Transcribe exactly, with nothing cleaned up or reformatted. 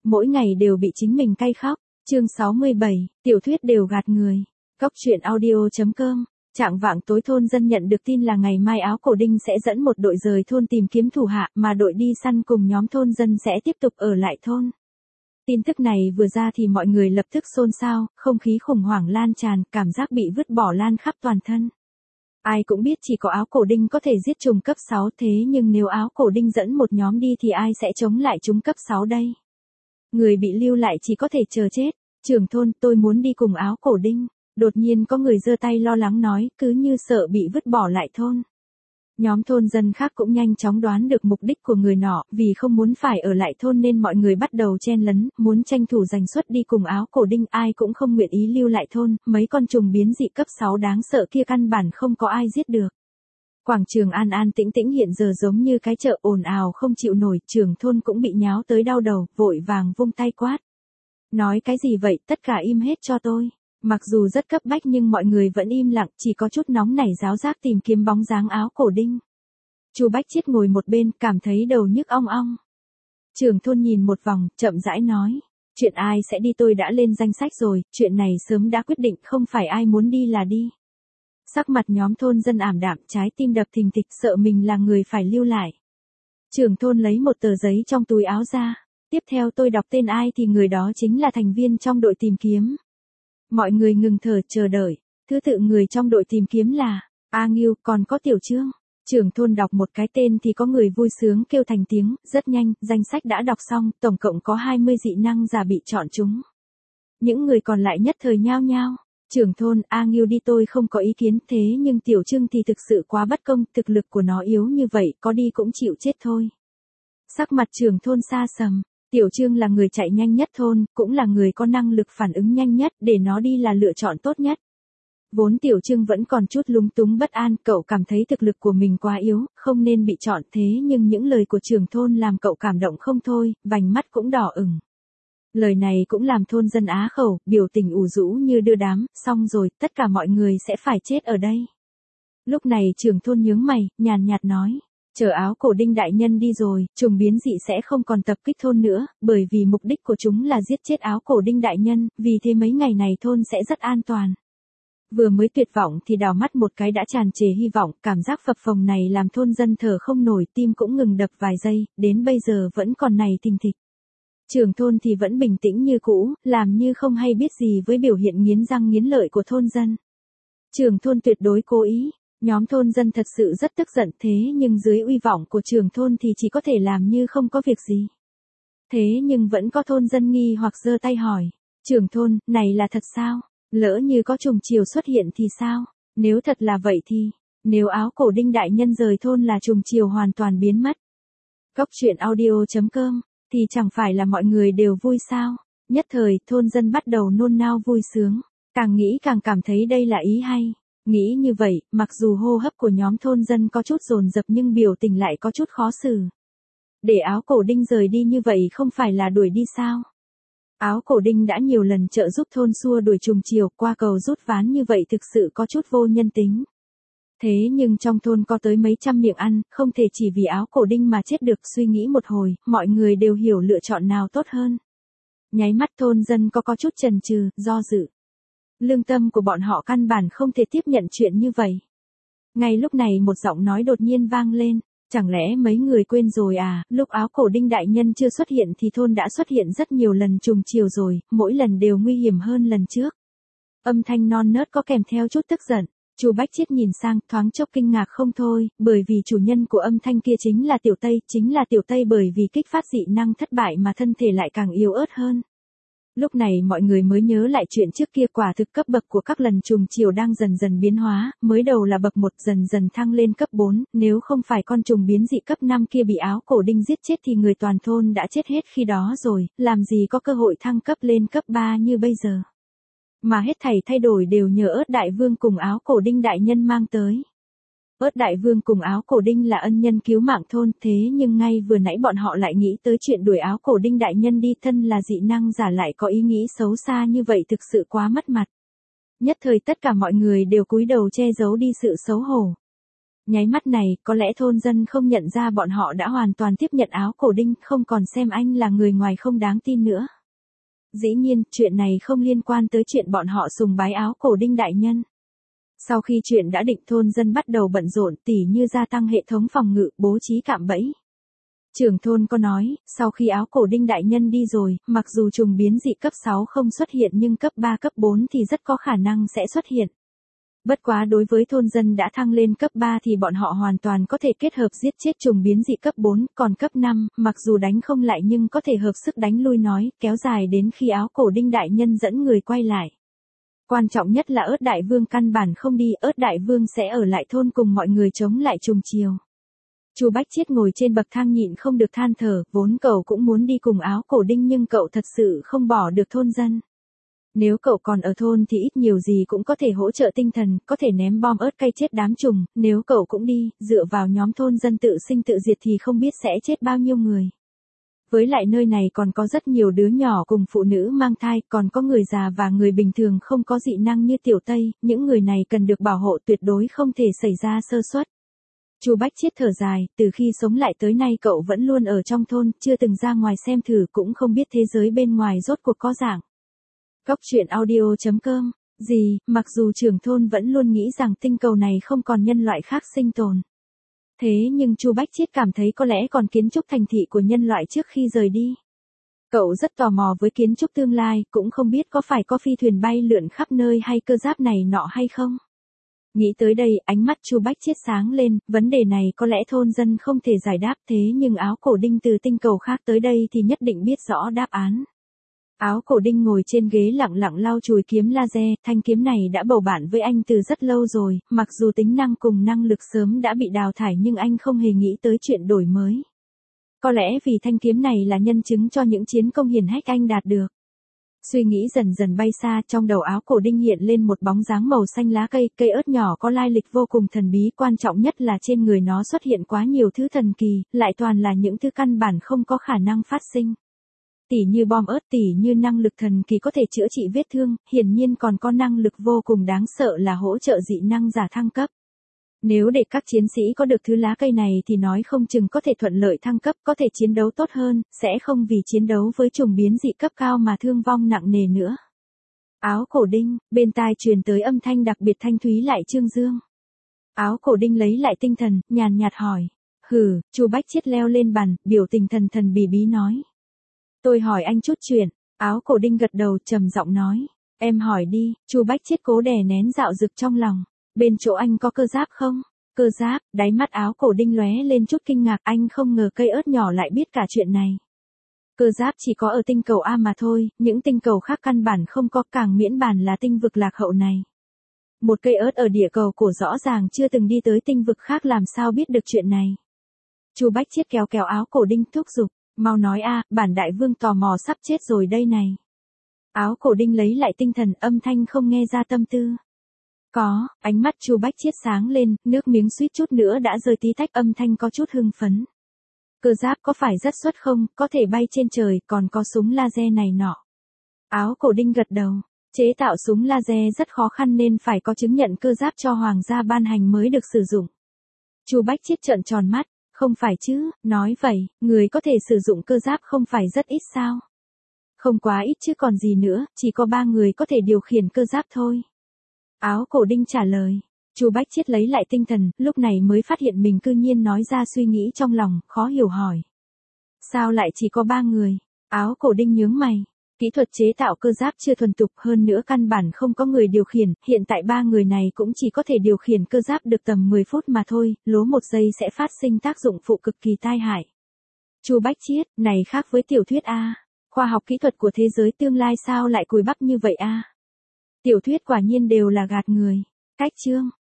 mỗi ngày đều bị chính mình cay khóc. Chương sáu mươi bảy, tiểu thuyết đều gạt người. Cóc truyện audio.com. Trạng vạng tối thôn dân nhận được tin là ngày mai Áo Cổ Đinh sẽ dẫn một đội rời thôn tìm kiếm thủ hạ, mà đội đi săn cùng nhóm thôn dân sẽ tiếp tục ở lại thôn. Tin tức này vừa ra thì mọi người lập tức xôn xao, không khí khủng hoảng lan tràn, cảm giác bị vứt bỏ lan khắp toàn thân. Ai cũng biết chỉ có Áo Cổ Đinh có thể giết trùng cấp sáu, thế nhưng nếu Áo Cổ Đinh dẫn một nhóm đi thì ai sẽ chống lại chúng cấp sáu đây? Người bị lưu lại chỉ có thể chờ chết. Trưởng thôn, tôi muốn đi cùng Áo Cổ Đinh. Đột nhiên có người giơ tay lo lắng nói, cứ như sợ bị vứt bỏ lại thôn. Nhóm thôn dân khác cũng nhanh chóng đoán được mục đích của người nọ, vì không muốn phải ở lại thôn nên mọi người bắt đầu chen lấn, muốn tranh thủ giành suất đi cùng Áo Cổ Đinh, ai cũng không nguyện ý lưu lại thôn, mấy con trùng biến dị cấp sáu đáng sợ kia căn bản không có ai giết được. Quảng trường an an tĩnh tĩnh hiện giờ giống như cái chợ ồn ào không chịu nổi, trưởng thôn cũng bị nháo tới đau đầu, vội vàng vung tay quát. Nói cái gì vậy, tất cả im hết cho tôi. Mặc dù rất cấp bách nhưng mọi người vẫn im lặng, chỉ có chút nóng nảy ráo rác tìm kiếm bóng dáng Áo Cổ Đinh. Chu Bách Chiết ngồi một bên, cảm thấy đầu nhức ong ong. Trưởng thôn nhìn một vòng, chậm rãi nói. Chuyện ai sẽ đi tôi đã lên danh sách rồi, chuyện này sớm đã quyết định, không phải ai muốn đi là đi. Sắc mặt nhóm thôn dân ảm đạm, trái tim đập thình thịch, sợ mình là người phải lưu lại. Trưởng thôn lấy một tờ giấy trong túi áo ra. Tiếp theo tôi đọc tên ai thì người đó chính là thành viên trong đội tìm kiếm. Mọi người ngừng thở chờ đợi. Thứ tự người trong đội tìm kiếm là A Ngưu, còn có Tiểu Trương. Trưởng thôn đọc một cái tên thì có người vui sướng kêu thành tiếng. Rất nhanh, danh sách đã đọc xong, tổng cộng có hai mươi dị năng giả bị chọn chúng. Những người còn lại nhất thời nhao nhao. Trưởng thôn, A Ngưu đi tôi không có ý kiến, thế nhưng Tiểu Trương thì thực sự quá bất công, thực lực của nó yếu như vậy, có đi cũng chịu chết thôi. Sắc mặt trưởng thôn xa sầm. Tiểu Trương là người chạy nhanh nhất thôn, cũng là người có năng lực phản ứng nhanh nhất, để nó đi là lựa chọn tốt nhất. Vốn Tiểu Trương vẫn còn chút lúng túng bất an, cậu cảm thấy thực lực của mình quá yếu, không nên bị chọn, thế nhưng những lời của trưởng thôn làm cậu cảm động không thôi, vành mắt cũng đỏ ửng. Lời này cũng làm thôn dân á khẩu, biểu tình ủ rũ như đưa đám, xong rồi, tất cả mọi người sẽ phải chết ở đây. Lúc này trưởng thôn nhướng mày, nhàn nhạt nói. Chờ Áo Cổ Đinh đại nhân đi rồi, trùng biến dị sẽ không còn tập kích thôn nữa, bởi vì mục đích của chúng là giết chết Áo Cổ Đinh đại nhân, vì thế mấy ngày này thôn sẽ rất an toàn. Vừa mới tuyệt vọng thì đào mắt một cái đã tràn trề hy vọng, cảm giác phập phồng này làm thôn dân thở không nổi, tim cũng ngừng đập vài giây, đến bây giờ vẫn còn này thình thịch. Trưởng thôn thì vẫn bình tĩnh như cũ, làm như không hay biết gì với biểu hiện nghiến răng nghiến lợi của thôn dân. Trưởng thôn tuyệt đối cố ý. Nhóm thôn dân thật sự rất tức giận, thế nhưng dưới uy vọng của trưởng thôn thì chỉ có thể làm như không có việc gì. Thế nhưng vẫn có thôn dân nghi hoặc giơ tay hỏi. Trưởng thôn, này là thật sao? Lỡ như có trùng chiều xuất hiện thì sao? Nếu thật là vậy thì, nếu Áo Cổ Đinh đại nhân rời thôn là trùng chiều hoàn toàn biến mất. Cóc truyện audio.com, thì chẳng phải là mọi người đều vui sao? Nhất thời, thôn dân bắt đầu nôn nao vui sướng. Càng nghĩ càng cảm thấy đây là ý hay. Nghĩ như vậy, mặc dù hô hấp của nhóm thôn dân có chút dồn dập nhưng biểu tình lại có chút khó xử. Để Áo Cổ Đinh rời đi như vậy không phải là đuổi đi sao? Áo Cổ Đinh đã nhiều lần trợ giúp thôn xua đuổi trùng chiều, qua cầu rút ván như vậy thực sự có chút vô nhân tính. Thế nhưng trong thôn có tới mấy trăm miệng ăn, không thể chỉ vì Áo Cổ Đinh mà chết được. Suy nghĩ một hồi, mọi người đều hiểu lựa chọn nào tốt hơn. Nháy mắt thôn dân có có chút chần chừ, do dự. Lương tâm của bọn họ căn bản không thể tiếp nhận chuyện như vậy. Ngay lúc này một giọng nói đột nhiên vang lên. Chẳng lẽ mấy người quên rồi à, lúc Áo Cổ Đinh đại nhân chưa xuất hiện thì thôn đã xuất hiện rất nhiều lần trùng chiều rồi, mỗi lần đều nguy hiểm hơn lần trước. Âm thanh non nớt có kèm theo chút tức giận. Chu Bách Chiết nhìn sang, thoáng chốc kinh ngạc không thôi, bởi vì chủ nhân của âm thanh kia chính là Tiểu Tây, chính là Tiểu Tây bởi vì kích phát dị năng thất bại mà thân thể lại càng yếu ớt hơn. Lúc này mọi người mới nhớ lại chuyện trước kia, quả thực cấp bậc của các lần trùng chiều đang dần dần biến hóa, mới đầu là bậc một dần dần thăng lên cấp bốn, nếu không phải con trùng biến dị cấp năm kia bị Áo Cổ Đinh giết chết thì người toàn thôn đã chết hết khi đó rồi, làm gì có cơ hội thăng cấp lên cấp ba như bây giờ. Mà hết thảy thay đổi đều nhờ Ớt Đại Vương cùng Áo Cổ Đinh đại nhân mang tới. Ớt Đại Vương cùng Áo Cổ Đinh là ân nhân cứu mạng thôn, thế nhưng ngay vừa nãy bọn họ lại nghĩ tới chuyện đuổi Áo Cổ Đinh đại nhân đi, thân là dị năng giả lại có ý nghĩ xấu xa như vậy thực sự quá mất mặt. Nhất thời tất cả mọi người đều cúi đầu che giấu đi sự xấu hổ. Nháy mắt này, có lẽ thôn dân không nhận ra bọn họ đã hoàn toàn tiếp nhận Áo Cổ Đinh, không còn xem anh là người ngoài không đáng tin nữa. Dĩ nhiên, chuyện này không liên quan tới chuyện bọn họ sùng bái Áo Cổ Đinh đại nhân. Sau khi chuyện đã định, thôn dân bắt đầu bận rộn, tỉ như gia tăng hệ thống phòng ngự, bố trí cạm bẫy. Trưởng thôn có nói, sau khi Áo Cổ Đinh đại nhân đi rồi, mặc dù trùng biến dị cấp sáu không xuất hiện nhưng cấp ba cấp bốn thì rất có khả năng sẽ xuất hiện. Bất quá đối với thôn dân đã thăng lên cấp ba thì bọn họ hoàn toàn có thể kết hợp giết chết trùng biến dị cấp bốn, còn cấp năm, mặc dù đánh không lại nhưng có thể hợp sức đánh lui nói, kéo dài đến khi Áo Cổ Đinh đại nhân dẫn người quay lại. Quan trọng nhất là Ớt Đại Vương căn bản không đi, Ớt Đại Vương sẽ ở lại thôn cùng mọi người chống lại trùng chiều. Chu Bách Chiết ngồi trên bậc thang nhịn không được than thở, vốn cậu cũng muốn đi cùng Áo Cổ Đinh nhưng cậu thật sự không bỏ được thôn dân. Nếu cậu còn ở thôn thì ít nhiều gì cũng có thể hỗ trợ tinh thần, có thể ném bom ớt cay chết đám trùng, nếu cậu cũng đi, dựa vào nhóm thôn dân tự sinh tự diệt thì không biết sẽ chết bao nhiêu người. Với lại nơi này còn có rất nhiều đứa nhỏ cùng phụ nữ mang thai, còn có người già và người bình thường không có dị năng như Tiểu Tây, những người này cần được bảo hộ, tuyệt đối không thể xảy ra sơ suất. Chu Bách Chiết thở dài, từ khi sống lại tới nay cậu vẫn luôn ở trong thôn, chưa từng ra ngoài xem thử, cũng không biết thế giới bên ngoài rốt cuộc có dạng. Góc truyện audio chấm com, gì, mặc dù trưởng thôn vẫn luôn nghĩ rằng tinh cầu này không còn nhân loại khác sinh tồn. Thế nhưng Chu Bách Chiết cảm thấy có lẽ còn kiến trúc thành thị của nhân loại trước khi rời đi. Cậu rất tò mò với kiến trúc tương lai, cũng không biết có phải có phi thuyền bay lượn khắp nơi hay cơ giáp này nọ hay không. Nghĩ tới đây, ánh mắt Chu Bách Chiết sáng lên, vấn đề này có lẽ thôn dân không thể giải đáp, thế nhưng Áo Cổ Đinh từ tinh cầu khác tới đây thì nhất định biết rõ đáp án. Áo Cổ Đinh ngồi trên ghế lặng lặng lau chùi kiếm laser, thanh kiếm này đã bầu bạn với anh từ rất lâu rồi, mặc dù tính năng cùng năng lực sớm đã bị đào thải nhưng anh không hề nghĩ tới chuyện đổi mới. Có lẽ vì thanh kiếm này là nhân chứng cho những chiến công hiển hách anh đạt được. Suy nghĩ dần dần bay xa, trong đầu Áo Cổ Đinh hiện lên một bóng dáng màu xanh lá cây, cây ớt nhỏ có lai lịch vô cùng thần bí, quan trọng nhất là trên người nó xuất hiện quá nhiều thứ thần kỳ, lại toàn là những thứ căn bản không có khả năng phát sinh. Tỉ như bom ớt, tỉ như năng lực thần kỳ có thể chữa trị vết thương, hiển nhiên còn có năng lực vô cùng đáng sợ là hỗ trợ dị năng giả thăng cấp. Nếu để các chiến sĩ có được thứ lá cây này thì nói không chừng có thể thuận lợi thăng cấp, có thể chiến đấu tốt hơn, sẽ không vì chiến đấu với trùng biến dị cấp cao mà thương vong nặng nề nữa. Áo Cổ Đinh, bên tai truyền tới âm thanh đặc biệt thanh thúy lại Trương Dương. Áo Cổ Đinh lấy lại tinh thần, nhàn nhạt hỏi. Hừ, Chu Bách Chiết leo lên bàn, biểu tình thần thần bỉ bí nói. Tôi hỏi anh chút chuyện. Áo Cổ Đinh gật đầu trầm giọng nói. Em hỏi đi. Chu Bách Chiết cố đè nén dạo dực trong lòng. Bên chỗ anh có cơ giáp không? Cơ giáp, đáy mắt Áo Cổ Đinh lóe lên chút kinh ngạc, anh không ngờ cây ớt nhỏ lại biết cả chuyện này. Cơ giáp chỉ có ở tinh cầu A mà thôi, những tinh cầu khác căn bản không có, càng miễn bàn là tinh vực lạc hậu này. Một cây ớt ở địa cầu cổ rõ ràng chưa từng đi tới tinh vực khác làm sao biết được chuyện này. Chu Bách Chiết kéo kéo Áo Cổ Đinh thúc giục. Mau nói a, bản đại vương tò mò sắp chết rồi đây này. Áo Cổ Đinh lấy lại tinh thần, âm thanh không nghe ra tâm tư. Có, ánh mắt Chu Bách Chiết sáng lên, nước miếng suýt chút nữa đã rơi tí tách, âm thanh có chút hưng phấn. Cơ giáp có phải rất xuất không, có thể bay trên trời, còn có súng laser này nọ. Áo Cổ Đinh gật đầu, chế tạo súng laser rất khó khăn nên phải có chứng nhận cơ giáp cho hoàng gia ban hành mới được sử dụng. Chu Bách Chiết trợn tròn mắt. Không phải chứ, nói vậy, người có thể sử dụng cơ giáp không phải rất ít sao? Không quá ít chứ còn gì nữa, chỉ có ba người có thể điều khiển cơ giáp thôi. Áo Cổ Đinh trả lời. Chu Bách Chiết lấy lại tinh thần, lúc này mới phát hiện mình cư nhiên nói ra suy nghĩ trong lòng, khó hiểu hỏi. Sao lại chỉ có ba người? Áo Cổ Đinh nhướng mày. Kỹ thuật chế tạo cơ giáp chưa thuần thục, hơn nữa căn bản không có người điều khiển, hiện tại ba người này cũng chỉ có thể điều khiển cơ giáp được tầm mười phút mà thôi, lố một giây sẽ phát sinh tác dụng phụ cực kỳ tai hại. Chu Bách Chiết, này khác với tiểu thuyết a, khoa học kỹ thuật của thế giới tương lai sao lại cùi bắp như vậy a? Tiểu thuyết quả nhiên đều là gạt người. Cách chương